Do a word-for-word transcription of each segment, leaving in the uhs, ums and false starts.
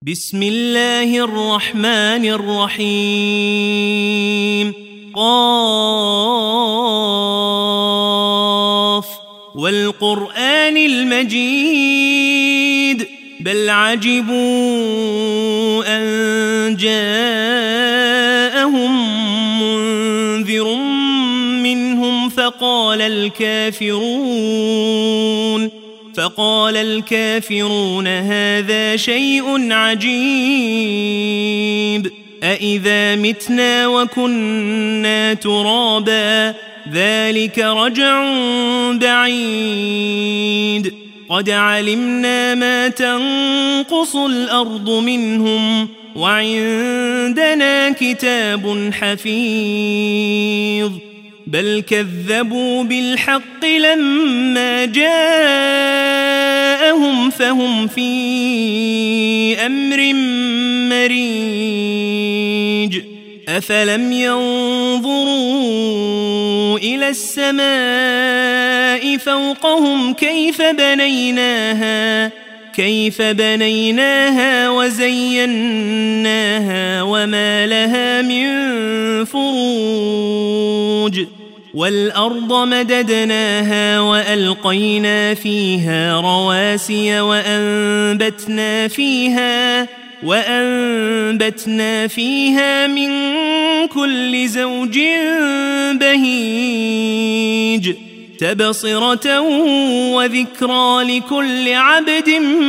بسم الله الرحمن الرحيم قاف والقرآن المجيد بل عجبوا أن جاءهم منذر منهم فقال الكافرون فقال الكافرون هذا شيء عجيب أإذا متنا وكنا ترابا ذلك رجع بعيد قد علمنا ما تنقص الأرض منهم وعندنا كتاب حفيظ بل كذبوا بالحق لما جاءهم فهم في أمر مريج أفلم ينظروا إلى السماء فوقهم كيف بنيناها كيف بنيناها وزيناها وما لها من فروج والأرض مددناها وألقينا فيها رواسي وأنبتنا فيها وأنبتنا فيها من كل زوج بهيج تبصرة وذكرى لكل عبد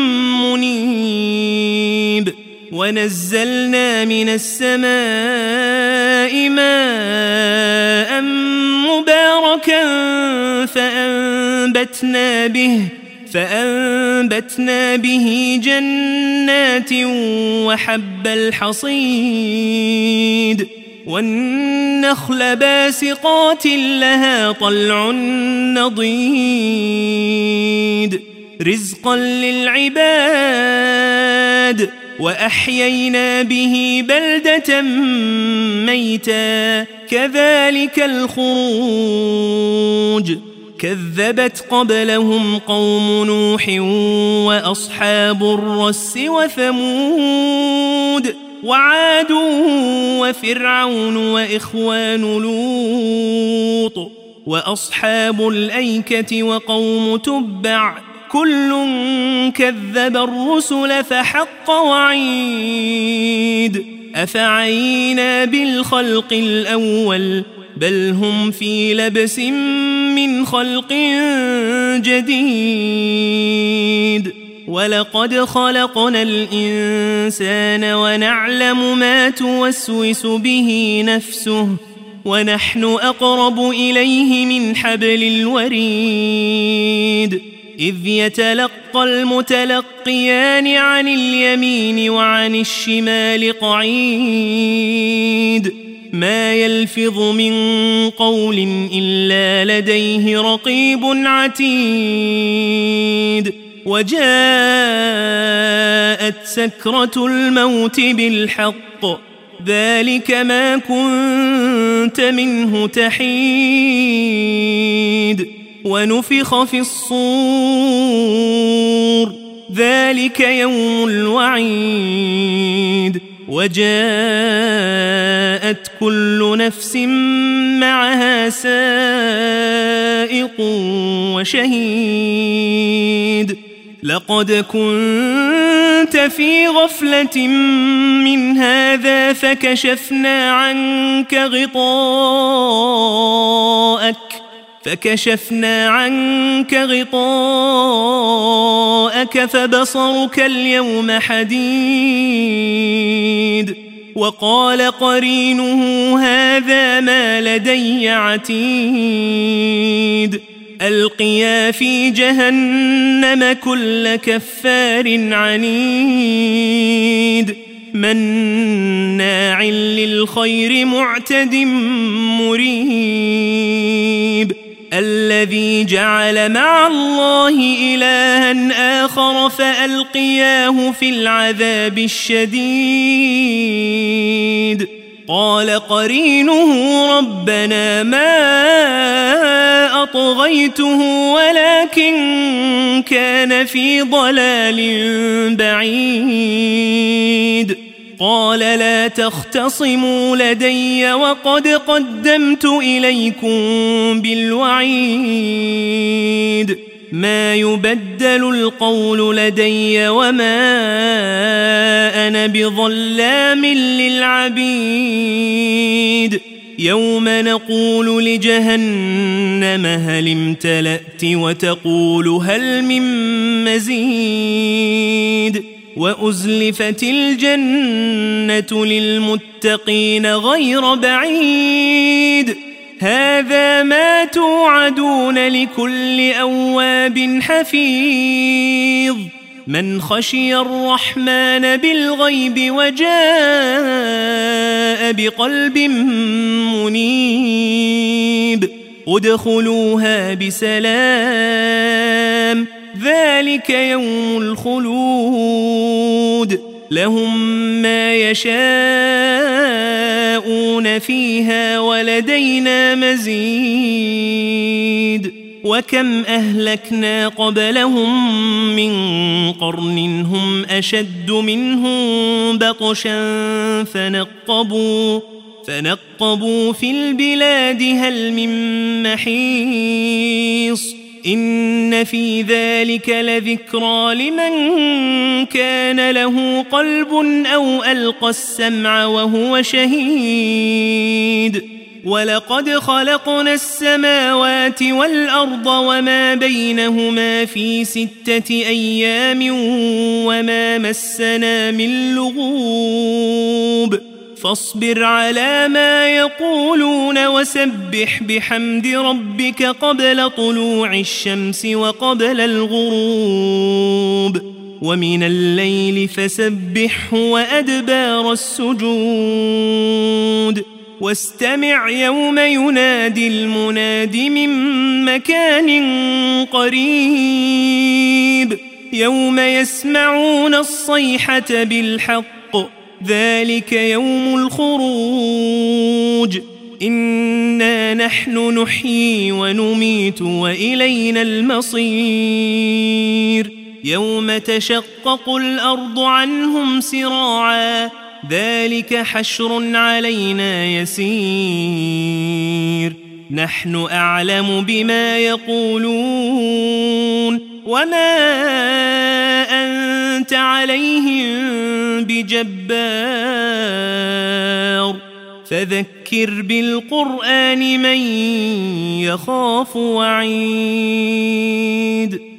منيب ونزلنا من السماء ماء مباركا فأنبتنا به فأنبتنا به جنات وحب الحصيد والنخل باسقات لها طلع نضيد رزقا للعباد وأحيينا به بلدة ميتا كذلك الخروج كذبت قبلهم قوم نوح وأصحاب الرس وثمود وعاد وفرعون وإخوان لوط وأصحاب الأيكة وقوم تبع كل كذب الرسل فحق وعيد أفعينا بالخلق الأول بل هم في لبس من خلق جديد ولقد خلقنا الإنسان ونعلم ما توسوس به نفسه ونحن أقرب إليه من حبل الوريد إذ يتلقى المتلقيان عن اليمين وعن الشمال قعيد ما يلفظ من قول إلا لديه رقيب عتيد وجاءت سكرة الموت بالحق ذلك ما كنت منه تحيد ونفخ في الصور ذلك يوم الوعيد وجاءت كل نفس معها سائق وشهيد لقد كنت في غفلة من هذا فكشفنا عنك غطاءك فكشفنا عنك غطاءك فبصرك اليوم حديد وقال قرينه هذا ما لدي عتيد ألقيا في جهنم كل كفار عنيد مناع للخير معتد مريب الذي جعل مع الله إلها آخر فألقياه في العذاب الشديد قال قرينه ربنا ما أطغيته ولكن كان في ضلال بعيد قال لا تختصموا لدي وقد قدمت إليكم بالوعيد ما يبدل القول لدي وما أنا بظلام للعبيد يوم نقول لجهنم هل امتلأت وتقول هل من مزيد وأزلفت الجنة للمتقين غير بعيد هذا ما توعدون لكل أواب حفيظ من خشي الرحمن بالغيب وجاء بقلب منيب ادخلوها بسلام ذلك يوم الخلود لهم ما يشاءون فيها ولدينا مزيد وكم أهلكنا قبلهم من قرن هم أشد منهم بطشا فنقبوا فنقبوا في البلاد هل من محيص إن في ذلك لذكرى لمن كان له قلب أو ألقى السمع وهو شهيد ولقد خلقنا السماوات والأرض وما بينهما في ستة أيام وما مسنا من لغوب فاصبر على ما يقولون وسبح بحمد ربك قبل طلوع الشمس وقبل الغروب ومن الليل فسبحه وأدبار السجود واستمع يوم ينادي المناد من مكان قريب يوم يسمعون الصيحة بالحق ذلك يوم الخروج إنا نحن نحيي ونميت وإلينا المصير يوم تشقق الأرض عنهم سراعا ذلك حشر علينا يسير نحن أعلم بما يقولون وما أنت عليهم بجبار فذكر بالقرآن من يخاف وعيد